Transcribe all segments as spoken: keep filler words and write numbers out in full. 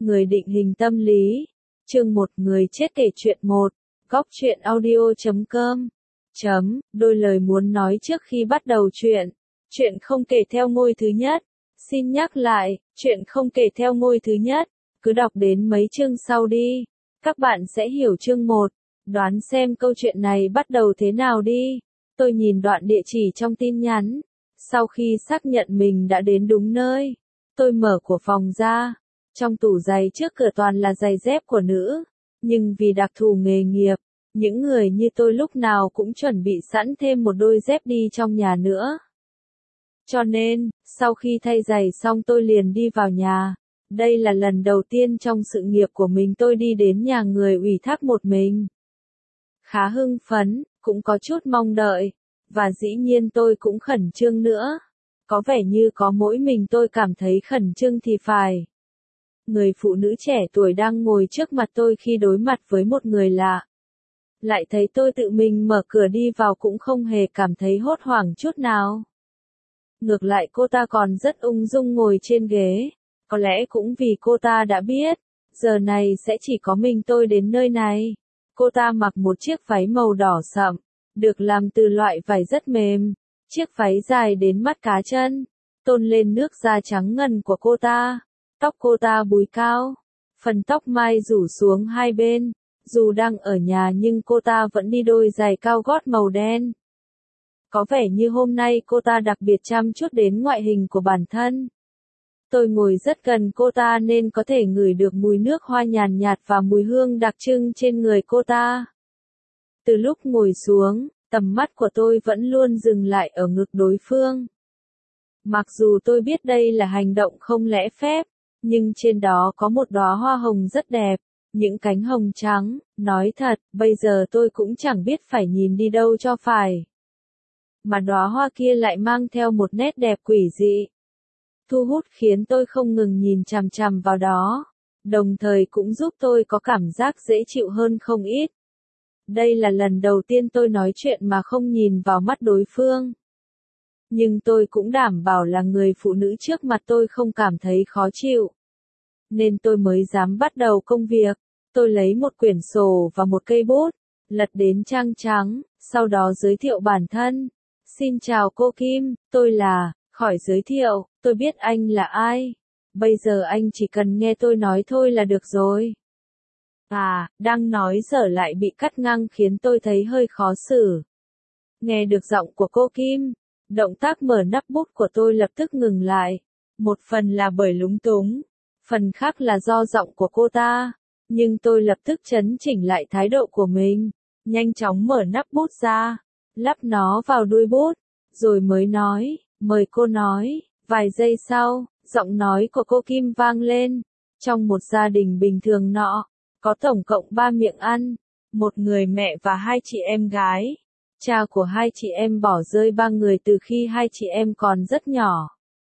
Người định hình tâm lý. Chương một Người chết kể chuyện một. Góc truyện audio chấm com. Chấm, đôi lời muốn nói trước khi bắt đầu chuyện. Chuyện không kể theo ngôi thứ nhất. Xin nhắc lại, chuyện không kể theo ngôi thứ nhất. Cứ đọc đến mấy chương sau đi. Các bạn sẽ hiểu chương một. Đoán xem câu chuyện này bắt đầu thế nào đi. Tôi nhìn đoạn địa chỉ trong tin nhắn. Sau khi xác nhận mình đã đến đúng nơi, tôi mở của phòng ra. Trong tủ giày trước cửa toàn là giày dép của nữ. Nhưng vì đặc thù nghề nghiệp, những người như tôi lúc nào cũng chuẩn bị sẵn thêm một đôi dép đi trong nhà nữa. Cho nên, sau khi thay giày xong tôi liền đi vào nhà. Đây là lần đầu tiên trong sự nghiệp của mình tôi đi đến nhà người ủy thác một mình. Khá hưng phấn, cũng có chút mong đợi. Và dĩ nhiên tôi cũng khẩn trương nữa. Có vẻ như có mỗi mình tôi cảm thấy khẩn trương thì phải. Người phụ nữ trẻ tuổi đang ngồi trước mặt tôi khi đối mặt với một người lạ. Lại thấy tôi tự mình mở cửa đi vào cũng không hề cảm thấy hốt hoảng chút nào. Ngược lại cô ta còn rất ung dung ngồi trên ghế. Có lẽ cũng vì cô ta đã biết, giờ này sẽ chỉ có mình tôi đến nơi này. Cô ta mặc một chiếc váy màu đỏ sậm, được làm từ loại vải rất mềm. Chiếc váy dài đến mắt cá chân, tôn lên nước da trắng ngần của cô ta. Tóc cô ta búi cao, phần tóc mai rủ xuống hai bên. Dù đang ở nhà nhưng cô ta vẫn đi đôi giày cao gót màu đen. Có vẻ như hôm nay cô ta đặc biệt chăm chút đến ngoại hình của bản thân. Tôi ngồi rất gần cô ta nên có thể ngửi được mùi nước hoa nhàn nhạt và mùi hương đặc trưng trên người cô ta. Từ lúc ngồi xuống, tầm mắt của tôi vẫn luôn dừng lại ở ngực đối phương. Mặc dù tôi biết đây là hành động không lễ phép, nhưng trên đó có một đóa hoa hồng rất đẹp, những cánh hồng trắng. Nói thật, bây giờ tôi cũng chẳng biết phải nhìn đi đâu cho phải. Mà đóa hoa kia lại mang theo một nét đẹp quỷ dị, thu hút khiến tôi không ngừng nhìn chằm chằm vào đó, đồng thời cũng giúp tôi có cảm giác dễ chịu hơn không ít. Đây là lần đầu tiên tôi nói chuyện mà không nhìn vào mắt đối phương. Nhưng tôi cũng đảm bảo là người phụ nữ trước mặt tôi không cảm thấy khó chịu. Nên tôi mới dám bắt đầu công việc. Tôi lấy một quyển sổ và một cây bút, lật đến trang trắng, sau đó giới thiệu bản thân. Xin chào cô Kim, tôi là, khỏi giới thiệu, tôi biết anh là ai. Bây giờ anh chỉ cần nghe tôi nói thôi là được rồi. À, đang nói dở lại bị cắt ngang khiến tôi thấy hơi khó xử. Nghe được giọng của cô Kim, động tác mở nắp bút của tôi lập tức ngừng lại. Một phần là bởi lúng túng, phần khác là do giọng của cô ta. Nhưng tôi lập tức chấn chỉnh lại thái độ của mình, nhanh chóng mở nắp bút ra, lắp nó vào đuôi bút, rồi mới nói, mời cô nói. Vài giây sau, giọng nói của cô Kim vang lên. Trong một gia đình bình thường nọ, có tổng cộng ba miệng ăn, một người mẹ và hai chị em gái. Cha của hai chị em bỏ rơi ba người từ khi hai chị em còn rất nhỏ.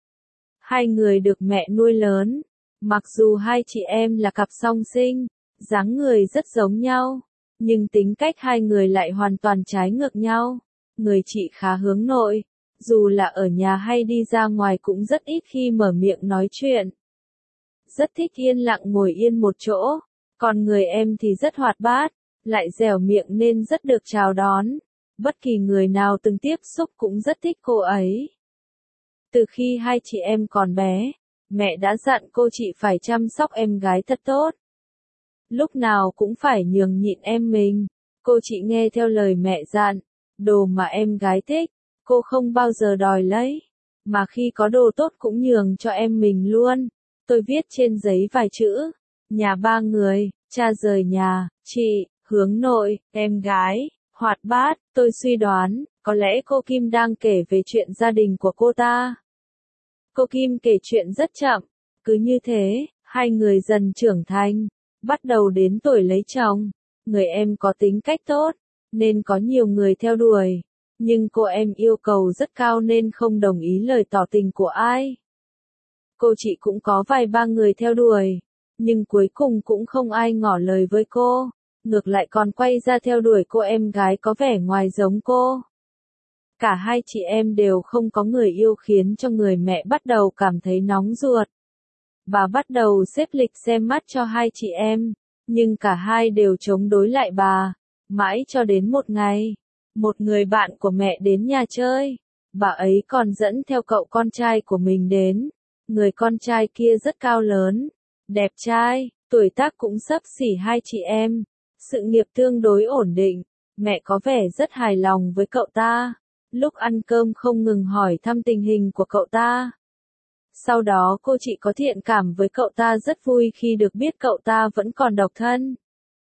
Hai người được mẹ nuôi lớn. Mặc dù hai chị em là cặp song sinh, dáng người rất giống nhau, nhưng tính cách hai người lại hoàn toàn trái ngược nhau. Người chị khá hướng nội, dù là ở nhà hay đi ra ngoài cũng rất ít khi mở miệng nói chuyện. Rất thích yên lặng ngồi yên một chỗ, còn người em thì rất hoạt bát, lại dẻo miệng nên rất được chào đón. Bất kỳ người nào từng tiếp xúc cũng rất thích cô ấy. Từ khi hai chị em còn bé, mẹ đã dặn cô chị phải chăm sóc em gái thật tốt. Lúc nào cũng phải nhường nhịn em mình. Cô chị nghe theo lời mẹ dặn, đồ mà em gái thích, cô không bao giờ đòi lấy. Mà khi có đồ tốt cũng nhường cho em mình luôn. Tôi viết trên giấy vài chữ. Nhà ba người, cha rời nhà, chị, hướng nội, em gái, hoạt bát. Tôi suy đoán, có lẽ cô Kim đang kể về chuyện gia đình của cô ta. Cô Kim kể chuyện rất chậm. Cứ như thế, hai người dần trưởng thành, bắt đầu đến tuổi lấy chồng. Người em có tính cách tốt, nên có nhiều người theo đuổi. Nhưng cô em yêu cầu rất cao nên không đồng ý lời tỏ tình của ai. Cô chị cũng có vài ba người theo đuổi, nhưng cuối cùng cũng không ai ngỏ lời với cô. Ngược lại còn quay ra theo đuổi cô em gái có vẻ ngoài giống cô. Cả hai chị em đều không có người yêu khiến cho người mẹ bắt đầu cảm thấy nóng ruột. Bà bắt đầu xếp lịch xem mắt cho hai chị em, nhưng cả hai đều chống đối lại bà. Mãi cho đến một ngày, một người bạn của mẹ đến nhà chơi, bà ấy còn dẫn theo cậu con trai của mình đến. Người con trai kia rất cao lớn, đẹp trai, tuổi tác cũng xấp xỉ hai chị em, sự nghiệp tương đối ổn định, mẹ có vẻ rất hài lòng với cậu ta. Lúc ăn cơm không ngừng hỏi thăm tình hình của cậu ta. Sau đó cô chị có thiện cảm với cậu ta, rất vui khi được biết cậu ta vẫn còn độc thân.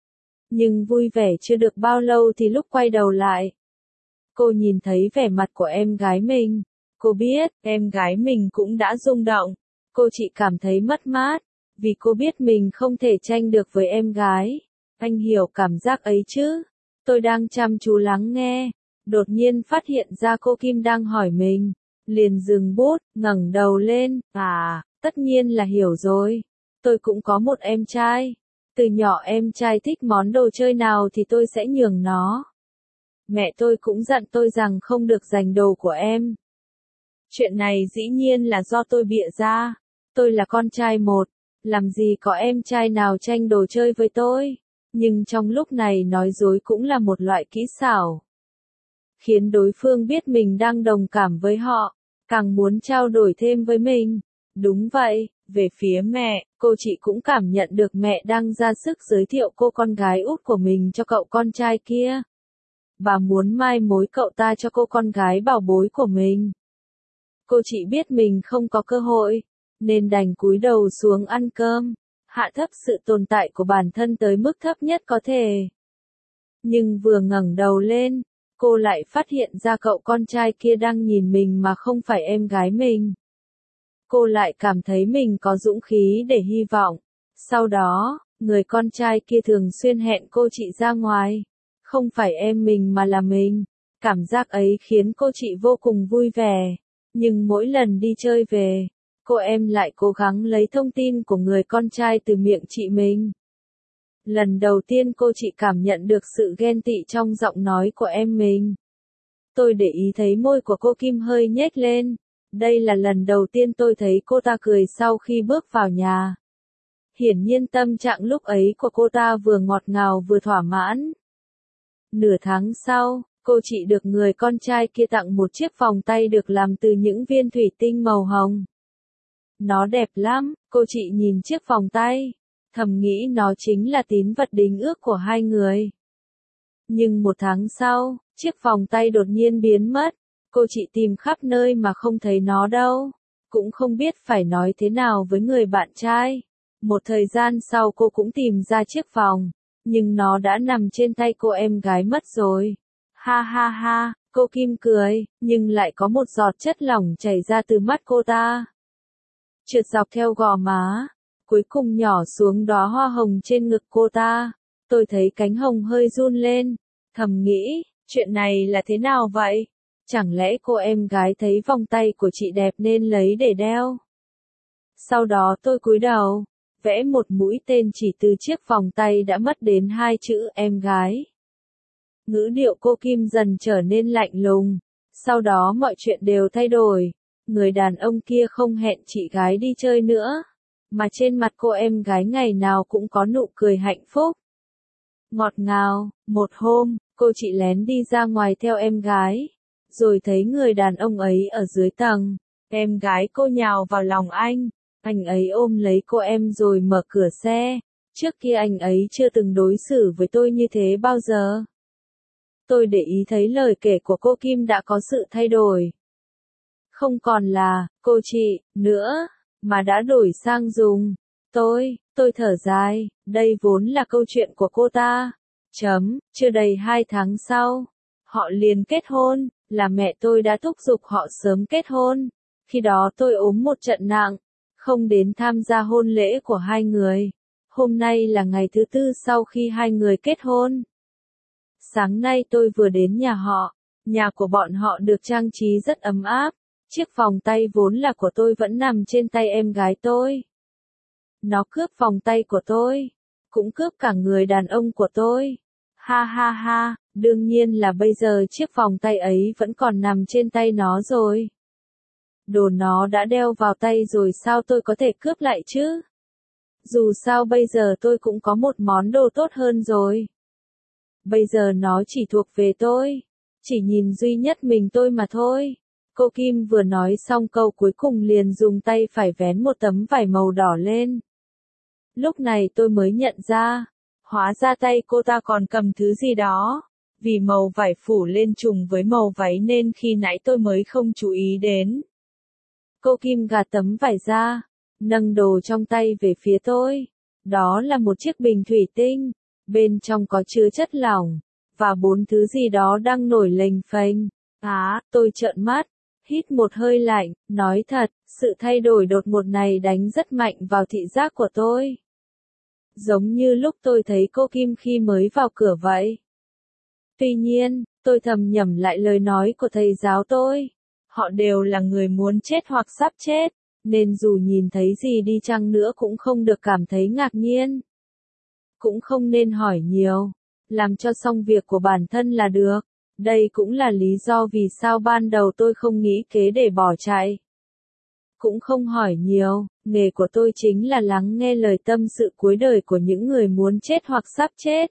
Nhưng vui vẻ chưa được bao lâu thì lúc quay đầu lại, cô nhìn thấy vẻ mặt của em gái mình. Cô biết, em gái mình cũng đã rung động. Cô chị cảm thấy mất mát, vì cô biết mình không thể tranh được với em gái. Anh hiểu cảm giác ấy chứ? Tôi đang chăm chú lắng nghe, đột nhiên phát hiện ra cô Kim đang hỏi mình. Liền dừng bút, ngẩng đầu lên, à, tất nhiên là hiểu rồi. Tôi cũng có một em trai. Từ nhỏ em trai thích món đồ chơi nào thì tôi sẽ nhường nó. Mẹ tôi cũng dặn tôi rằng không được giành đồ của em. Chuyện này dĩ nhiên là do tôi bịa ra. Tôi là con trai một, làm gì có em trai nào tranh đồ chơi với tôi. Nhưng trong lúc này nói dối cũng là một loại kỹ xảo, khiến đối phương biết mình đang đồng cảm với họ, càng muốn trao đổi thêm với mình. Đúng vậy, về phía mẹ, cô chị cũng cảm nhận được mẹ đang ra sức giới thiệu cô con gái út của mình cho cậu con trai kia. Bà muốn mai mối cậu ta cho cô con gái bảo bối của mình. Cô chị biết mình không có cơ hội, nên đành cúi đầu xuống ăn cơm, hạ thấp sự tồn tại của bản thân tới mức thấp nhất có thể. Nhưng vừa ngẩng đầu lên, cô lại phát hiện ra cậu con trai kia đang nhìn mình mà không phải em gái mình. Cô lại cảm thấy mình có dũng khí để hy vọng. Sau đó, người con trai kia thường xuyên hẹn cô chị ra ngoài. Không phải em mình mà là mình. Cảm giác ấy khiến cô chị vô cùng vui vẻ. Nhưng mỗi lần đi chơi về, cô em lại cố gắng lấy thông tin của người con trai từ miệng chị mình. Lần đầu tiên cô chị cảm nhận được sự ghen tị trong giọng nói của em mình. Tôi để ý thấy môi của cô Kim hơi nhếch lên. Đây là lần đầu tiên tôi thấy cô ta cười sau khi bước vào nhà. Hiển nhiên tâm trạng lúc ấy của cô ta vừa ngọt ngào vừa thỏa mãn. Nửa tháng sau, cô chị được người con trai kia tặng một chiếc vòng tay được làm từ những viên thủy tinh màu hồng. Nó đẹp lắm, cô chị nhìn chiếc vòng tay, thầm nghĩ nó chính là tín vật đính ước của hai người. Nhưng một tháng sau, chiếc vòng tay đột nhiên biến mất. Cô chị tìm khắp nơi mà không thấy nó đâu. Cũng không biết phải nói thế nào với người bạn trai. Một thời gian sau cô cũng tìm ra chiếc vòng. Nhưng nó đã nằm trên tay cô em gái mất rồi. Ha ha ha, cô Kim cười, nhưng lại có một giọt chất lỏng chảy ra từ mắt cô ta. Trượt dọc theo gò má, cuối cùng nhỏ xuống đóa hoa hồng trên ngực cô ta. Tôi thấy cánh hồng hơi run lên, thầm nghĩ, chuyện này là thế nào vậy? Chẳng lẽ cô em gái thấy vòng tay của chị đẹp nên lấy để đeo? Sau đó tôi cúi đầu, vẽ một mũi tên chỉ từ chiếc vòng tay đã mất đến hai chữ em gái. Ngữ điệu cô Kim dần trở nên lạnh lùng. Sau đó mọi chuyện đều thay đổi. Người đàn ông kia không hẹn chị gái đi chơi nữa, mà trên mặt cô em gái ngày nào cũng có nụ cười hạnh phúc. Ngọt ngào, một hôm, cô chị lén đi ra ngoài theo em gái, rồi thấy người đàn ông ấy ở dưới tầng. Em gái cô nhào vào lòng anh, anh ấy ôm lấy cô em rồi mở cửa xe. Trước kia anh ấy chưa từng đối xử với tôi như thế bao giờ. Tôi để ý thấy lời kể của cô Kim đã có sự thay đổi. Không còn là, cô chị, nữa, mà đã đổi sang dùng, tôi, tôi thở dài, đây vốn là câu chuyện của cô ta. Chấm, chưa đầy hai tháng sau, họ liền kết hôn, là mẹ tôi đã thúc giục họ sớm kết hôn. Khi đó tôi ốm một trận nặng, không đến tham gia hôn lễ của hai người. Hôm nay là ngày thứ tư sau khi hai người kết hôn. Sáng nay tôi vừa đến nhà họ, nhà của bọn họ được trang trí rất ấm áp. Chiếc vòng tay vốn là của tôi vẫn nằm trên tay em gái tôi. Nó cướp vòng tay của tôi, cũng cướp cả người đàn ông của tôi. Ha ha ha, đương nhiên là bây giờ chiếc vòng tay ấy vẫn còn nằm trên tay nó rồi. đồ nó đã đeo vào tay rồi sao tôi có thể cướp lại chứ? Dù sao bây giờ tôi cũng có một món đồ tốt hơn rồi. Bây giờ nó chỉ thuộc về tôi. Chỉ nhìn duy nhất mình tôi mà thôi. Cô Kim vừa nói xong câu cuối cùng liền dùng tay phải vén một tấm vải màu đỏ lên. Lúc này tôi mới nhận ra, hóa ra tay cô ta còn cầm thứ gì đó. Vì màu vải phủ lên trùng với màu váy nên khi nãy tôi mới không chú ý đến. Cô Kim gạt tấm vải ra, nâng đồ trong tay về phía tôi. Đó là một chiếc bình thủy tinh, bên trong có chứa chất lỏng, và bốn thứ gì đó đang nổi lềnh phềnh. Á, à, tôi trợn mắt, hít một hơi lạnh, nói thật, sự thay đổi đột ngột này đánh rất mạnh vào thị giác của tôi. Giống như lúc tôi thấy cô Kim khi mới vào cửa vậy. Tuy nhiên, tôi thầm nhẩm lại lời nói của thầy giáo tôi. Họ đều là người muốn chết hoặc sắp chết, nên dù nhìn thấy gì đi chăng nữa cũng không được cảm thấy ngạc nhiên. Cũng không nên hỏi nhiều, làm cho xong việc của bản thân là được. Đây cũng là lý do vì sao ban đầu tôi không nghĩ kế để bỏ chạy. Cũng không hỏi nhiều, nghề của tôi chính là lắng nghe lời tâm sự cuối đời của những người muốn chết hoặc sắp chết.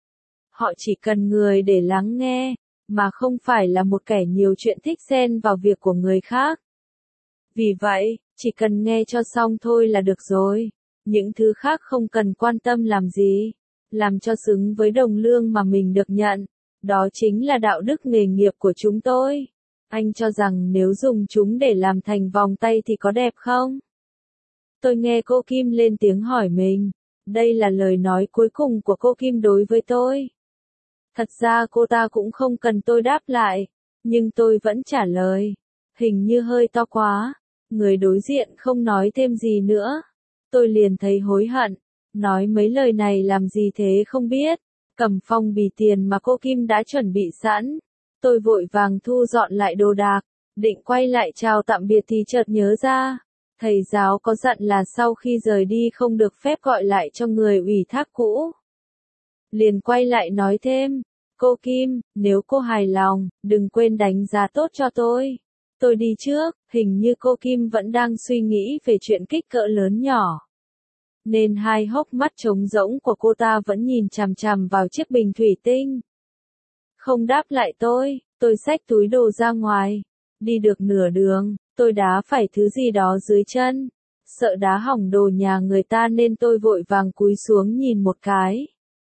Họ chỉ cần người để lắng nghe, mà không phải là một kẻ nhiều chuyện thích xen vào việc của người khác. Vì vậy, chỉ cần nghe cho xong thôi là được rồi. Những thứ khác không cần quan tâm làm gì. Làm cho xứng với đồng lương mà mình được nhận. Đó chính là đạo đức nghề nghiệp của chúng tôi. Anh cho rằng nếu dùng chúng để làm thành vòng tay thì có đẹp không? Tôi nghe cô Kim lên tiếng hỏi mình. Đây là lời nói cuối cùng của cô Kim đối với tôi. Thật ra cô ta cũng không cần tôi đáp lại, nhưng tôi vẫn trả lời. Hình như hơi to quá. Người đối diện không nói thêm gì nữa. Tôi liền thấy hối hận. Nói mấy lời này làm gì thế không biết. Cầm phong bì tiền mà cô Kim đã chuẩn bị sẵn. Tôi vội vàng thu dọn lại đồ đạc. Định quay lại chào tạm biệt thì chợt nhớ ra. Thầy giáo có dặn là sau khi rời đi không được phép gọi lại cho người ủy thác cũ. Liền quay lại nói thêm. Cô Kim, nếu cô hài lòng, đừng quên đánh giá tốt cho tôi. Tôi đi trước, hình như cô Kim vẫn đang suy nghĩ về chuyện kích cỡ lớn nhỏ. Nên hai hốc mắt trống rỗng của cô ta vẫn nhìn chằm chằm vào chiếc bình thủy tinh. Không đáp lại tôi, tôi xách túi đồ ra ngoài. Đi được nửa đường, tôi đá phải thứ gì đó dưới chân. Sợ đá hỏng đồ nhà người ta nên tôi vội vàng cúi xuống nhìn một cái.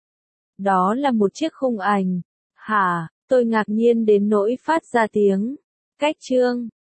Đó là một chiếc khung ảnh. Hả, tôi ngạc nhiên đến nỗi phát ra tiếng. Cách chương.